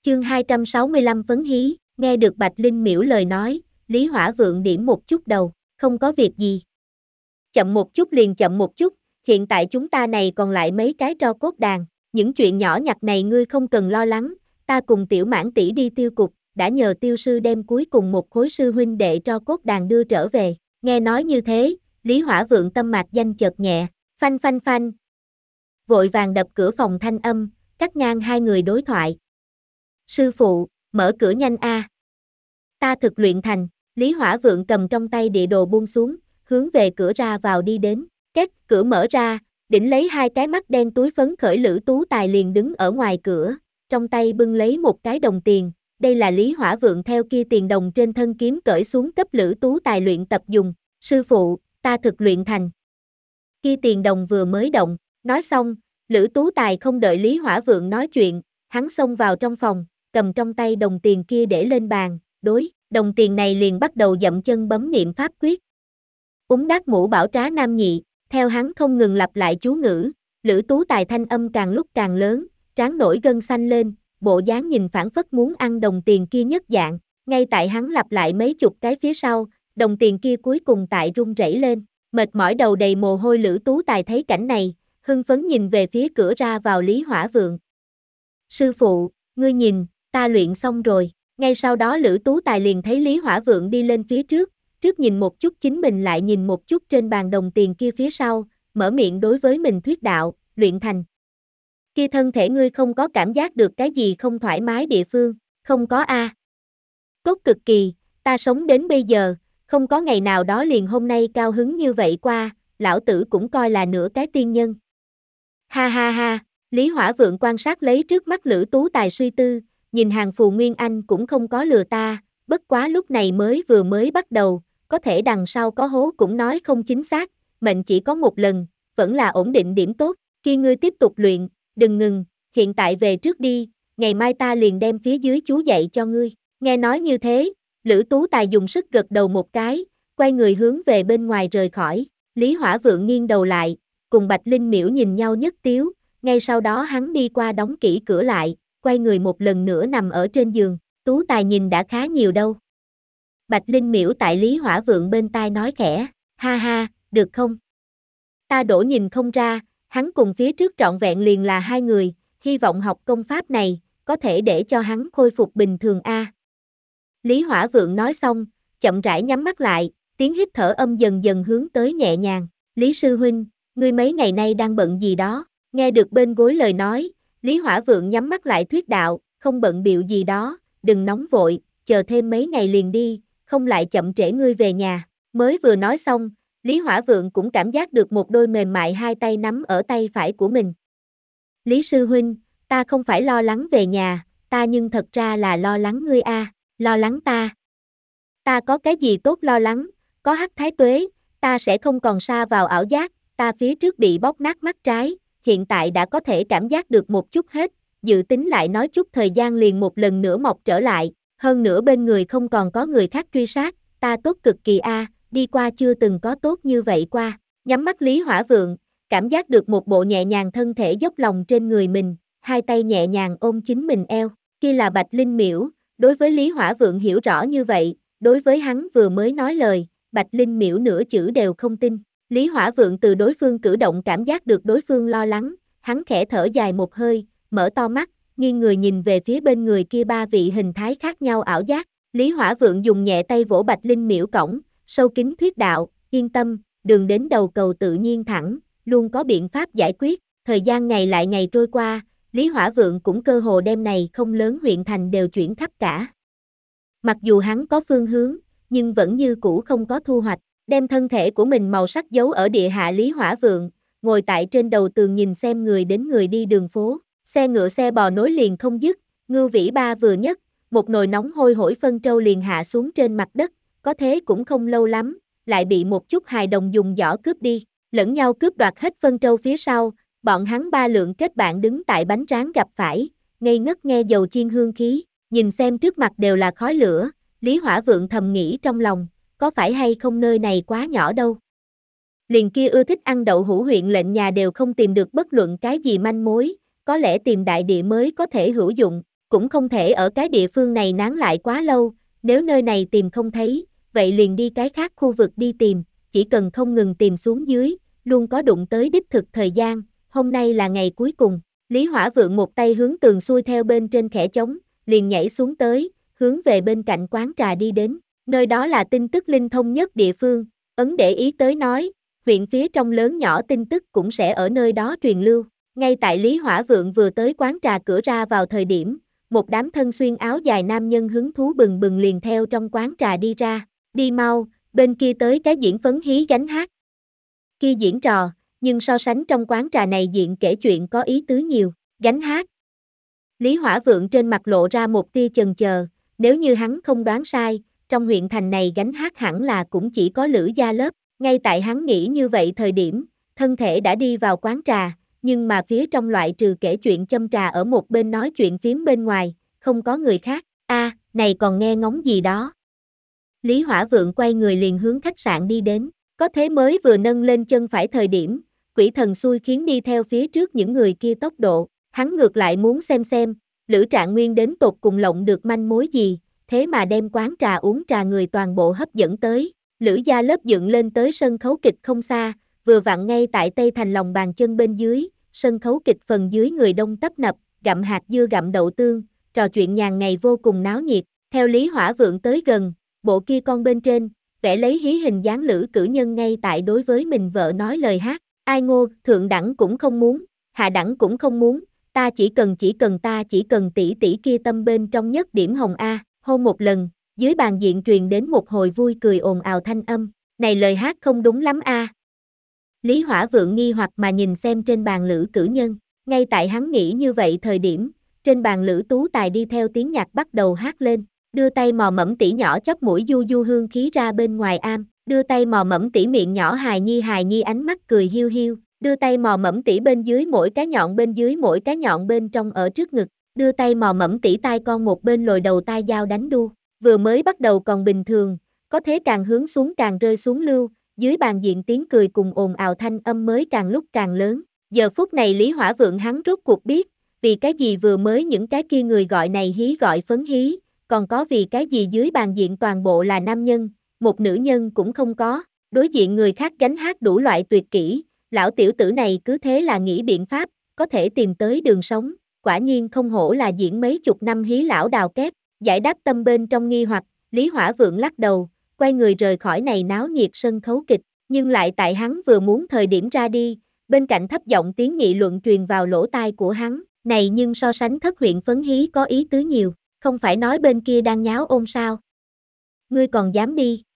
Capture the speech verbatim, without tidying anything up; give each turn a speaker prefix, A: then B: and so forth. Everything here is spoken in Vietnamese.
A: Chương hai trăm sáu mươi lăm Phấn hí, nghe được Bạch Linh Miễu lời nói, Lý Hỏa Vượng điểm một chút đầu, không có việc gì. Chậm một chút liền chậm một chút, hiện tại chúng ta này còn lại mấy cái tro cốt đàn, những chuyện nhỏ nhặt này ngươi không cần lo lắng, ta cùng Tiểu Mãn tỷ đi tiêu cục, đã nhờ tiêu sư đem cuối cùng một khối sư huynh đệ tro cốt đàn đưa trở về. Nghe nói như thế, Lý Hỏa Vượng tâm mạc danh chợt nhẹ, phanh phanh phanh. Vội vàng đập cửa phòng thanh âm, cắt ngang hai người đối thoại. Sư phụ, mở cửa nhanh a. Ta thực luyện thành, Lý Hỏa Vượng cầm trong tay địa đồ buông xuống, hướng về cửa ra vào đi đến. Kết, cửa mở ra, đỉnh lấy hai cái mắt đen túi phấn khởi Lữ Tú Tài liền đứng ở ngoài cửa, trong tay bưng lấy một cái đồng tiền. Đây là Lý Hỏa Vượng theo kia tiền đồng trên thân kiếm cởi xuống cấp Lữ Tú Tài luyện tập dùng. Sư phụ, ta thực luyện thành. Kia tiền đồng vừa mới động, nói xong, Lữ Tú Tài không đợi Lý Hỏa Vượng nói chuyện, hắn xông vào trong phòng, cầm trong tay đồng tiền kia để lên bàn, đối, đồng tiền này liền bắt đầu dậm chân bấm niệm pháp quyết. Úng đắc mũ bảo trá nam nhị, theo hắn không ngừng lặp lại chú ngữ, Lữ Tú Tài thanh âm càng lúc càng lớn, trán nổi gân xanh lên, bộ dáng nhìn phảng phất muốn ăn đồng tiền kia nhất dạng, ngay tại hắn lặp lại mấy chục cái phía sau, đồng tiền kia cuối cùng tại rung rẩy lên, mệt mỏi đầu đầy mồ hôi Lữ Tú Tài thấy cảnh này, hưng phấn nhìn về phía cửa ra vào Lý Hỏa Vượng. Sư phụ, ngươi nhìn, ta luyện xong rồi, ngay sau đó Lữ Tú Tài liền thấy Lý Hỏa Vượng đi lên phía trước, trước nhìn một chút chính mình lại nhìn một chút trên bàn đồng tiền kia phía sau, mở miệng đối với mình thuyết đạo, luyện thành. Kia thân thể ngươi không có cảm giác được cái gì không thoải mái địa phương, không có a. À. Tốt cực kỳ, ta sống đến bây giờ, không có ngày nào đó liền hôm nay cao hứng như vậy qua, lão tử cũng coi là nửa cái tiên nhân. Ha ha ha, Lý Hỏa Vượng quan sát lấy trước mắt Lữ Tú Tài suy tư, nhìn hàng Phù Nguyên Anh cũng không có lừa ta, bất quá lúc này mới vừa mới bắt đầu, có thể đằng sau có hố cũng nói không chính xác, mệnh chỉ có một lần, vẫn là ổn định điểm tốt, khi ngươi tiếp tục luyện, đừng ngừng, hiện tại về trước đi, ngày mai ta liền đem phía dưới chú dạy cho ngươi. Nghe nói như thế, Lữ Tú Tài dùng sức gật đầu một cái, quay người hướng về bên ngoài rời khỏi, Lý Hỏa Vượng nghiêng đầu lại, cùng Bạch Linh Miễu nhìn nhau nhất tiếu, ngay sau đó hắn đi qua đóng kỹ cửa lại, quay người một lần nữa nằm ở trên giường, Tú Tài nhìn đã khá nhiều đâu. Bạch Linh Miễu tại Lý Hỏa Vượng bên tai nói khẽ, ha ha, được không? Ta đổ nhìn không ra, hắn cùng phía trước trọn vẹn liền là hai người, hy vọng học công pháp này, có thể để cho hắn khôi phục bình thường a. Lý Hỏa Vượng nói xong, chậm rãi nhắm mắt lại, tiếng hít thở âm dần dần hướng tới nhẹ nhàng, Lý Sư Huynh, ngươi mấy ngày nay đang bận gì đó, nghe được bên gối lời nói, Lý Hỏa Vượng nhắm mắt lại thuyết đạo, không bận bịu gì đó, đừng nóng vội, chờ thêm mấy ngày liền đi, không lại chậm trễ ngươi về nhà, mới vừa nói xong, Lý Hỏa Vượng cũng cảm giác được một đôi mềm mại hai tay nắm ở tay phải của mình. Lý Sư Huynh, ta không phải lo lắng về nhà, ta nhưng thật ra là lo lắng ngươi a, à, lo lắng ta. Ta có cái gì tốt lo lắng, có hắc thái tuế, ta sẽ không còn sa vào ảo giác, ta phía trước bị bóp nát mắt trái, hiện tại đã có thể cảm giác được một chút hết, dự tính lại nói chút thời gian liền một lần nữa mọc trở lại, hơn nữa bên người không còn có người khác truy sát, ta tốt cực kỳ a, à, đi qua chưa từng có tốt như vậy qua, nhắm mắt Lý Hỏa Vượng, cảm giác được một bộ nhẹ nhàng thân thể dốc lòng trên người mình, hai tay nhẹ nhàng ôm chính mình eo, kia là Bạch Linh Miễu, đối với Lý Hỏa Vượng hiểu rõ như vậy, đối với hắn vừa mới nói lời, Bạch Linh Miễu nửa chữ đều không tin, Lý Hỏa Vượng từ đối phương cử động cảm giác được đối phương lo lắng, hắn khẽ thở dài một hơi, mở to mắt, nghiêng người nhìn về phía bên người kia ba vị hình thái khác nhau ảo giác, Lý Hỏa Vượng dùng nhẹ tay vỗ Bạch Linh Miễu cổng, sâu kín thuyết đạo, yên tâm, đường đến đầu cầu tự nhiên thẳng, luôn có biện pháp giải quyết, thời gian ngày lại ngày trôi qua, Lý Hỏa Vượng cũng cơ hồ đêm này không lớn huyện thành đều chuyển khắp cả. Mặc dù hắn có phương hướng, nhưng vẫn như cũ không có thu hoạch, đem thân thể của mình màu sắc giấu ở địa hạ Lý Hỏa Vượng, ngồi tại trên đầu tường nhìn xem người đến người đi đường phố, xe ngựa xe bò nối liền không dứt, ngưu vĩ ba vừa nhất, một nồi nóng hôi hổi phân trâu liền hạ xuống trên mặt đất, có thế cũng không lâu lắm, lại bị một chút hài đồng dùng giỏ cướp đi, lẫn nhau cướp đoạt hết phân trâu phía sau, bọn hắn ba lượng kết bạn đứng tại bánh tráng gặp phải, ngây ngất nghe dầu chiên hương khí, nhìn xem trước mặt đều là khói lửa, Lý Hỏa Vượng thầm nghĩ trong lòng, có phải hay không nơi này quá nhỏ đâu. Liền kia ưa thích ăn đậu hũ huyện lệnh nhà đều không tìm được bất luận cái gì manh mối, có lẽ tìm đại địa mới có thể hữu dụng, cũng không thể ở cái địa phương này nán lại quá lâu, nếu nơi này tìm không thấy, vậy liền đi cái khác khu vực đi tìm, chỉ cần không ngừng tìm xuống dưới, luôn có đụng tới đích thực thời gian, hôm nay là ngày cuối cùng. Lý Hỏa Vượng một tay hướng tường xuôi theo bên trên khẽ trống, liền nhảy xuống tới, hướng về bên cạnh quán trà đi đến, nơi đó là tin tức linh thông nhất địa phương, ấn để ý tới nói, huyện phía trong lớn nhỏ tin tức cũng sẽ ở nơi đó truyền lưu. Ngay tại Lý Hỏa Vượng vừa tới quán trà cửa ra vào thời điểm, một đám thân xuyên áo dài nam nhân hứng thú bừng bừng liền theo trong quán trà đi ra, đi mau, bên kia tới cái diễn phấn hí gánh hát. Kia diễn trò, nhưng so sánh trong quán trà này diện kể chuyện có ý tứ nhiều, gánh hát. Lý Hỏa Vượng trên mặt lộ ra một tia chần chờ, nếu như hắn không đoán sai, trong huyện thành này gánh hát hẳn là cũng chỉ có Lữ gia lớp, ngay tại hắn nghĩ như vậy thời điểm, thân thể đã đi vào quán trà, nhưng mà phía trong loại trừ kể chuyện châm trà ở một bên nói chuyện phím bên ngoài, không có người khác, a à, này còn nghe ngóng gì đó. Lý Hỏa Vượng quay người liền hướng khách sạn đi đến, có thế mới vừa nâng lên chân phải thời điểm, quỷ thần xui khiến đi theo phía trước những người kia tốc độ, hắn ngược lại muốn xem xem, Lữ Trạng Nguyên đến tột cùng lộng được manh mối gì, thế mà đem quán trà uống trà người toàn bộ hấp dẫn tới. Lữ gia lớp dựng lên tới sân khấu kịch không xa, vừa vặn ngay tại Tây Thành lòng bàn chân bên dưới, sân khấu kịch phần dưới người đông tấp nập, gặm hạt dưa gặm đậu tương, trò chuyện nhàn ngày vô cùng náo nhiệt. Theo Lý Hỏa Vượng tới gần, bộ kia con bên trên, vẽ lấy hí hình dáng Lữ cử nhân ngay tại đối với mình vợ nói lời hát, ai ngô, thượng đẳng cũng không muốn, hạ đẳng cũng không muốn, ta chỉ cần chỉ cần ta chỉ cần tỷ tỷ kia tâm bên trong nhất điểm hồng a, hôn một lần, dưới bàn diện truyền đến một hồi vui cười ồn ào thanh âm, này lời hát không đúng lắm a. Lý Hỏa Vượng nghi hoặc mà nhìn xem trên bàn Lữ cử nhân, ngay tại hắn nghĩ như vậy thời điểm, trên bàn Lữ Tú Tài đi theo tiếng nhạc bắt đầu hát lên, đưa tay mò mẫm tỉ nhỏ chóp mũi du du hương khí ra bên ngoài am, đưa tay mò mẫm tỉ miệng nhỏ hài nhi hài nhi ánh mắt cười hiu hiu, đưa tay mò mẫm tỉ bên dưới mỗi cái nhọn bên dưới mỗi cái nhọn bên trong ở trước ngực, đưa tay mò mẫm tỉ tai con một bên lồi đầu tai dao đánh đu, vừa mới bắt đầu còn bình thường, có thế càng hướng xuống càng rơi xuống lưu, dưới bàn diện tiếng cười cùng ồn ào thanh âm mới càng lúc càng lớn, giờ phút này Lý Hỏa Vượng hắn rốt cuộc biết, vì cái gì vừa mới những cái kia người gọi này hí gọi phấn hí, còn có vì cái gì dưới bàn diện toàn bộ là nam nhân, một nữ nhân cũng không có, đối diện người khác gánh hát đủ loại tuyệt kỹ, lão tiểu tử này cứ thế là nghĩ biện pháp, có thể tìm tới đường sống, quả nhiên không hổ là diễn mấy chục năm hí lão đào kép, giải đáp tâm bên trong nghi hoặc, Lý Hỏa Vượng lắc đầu, quay người rời khỏi này náo nhiệt sân khấu kịch, nhưng lại tại hắn vừa muốn thời điểm ra đi, bên cạnh thấp giọng tiếng nghị luận truyền vào lỗ tai của hắn, này nhưng so sánh thất huyện phấn hí có ý tứ nhiều, không phải nói bên kia đang nháo ôn sao. Ngươi còn dám đi,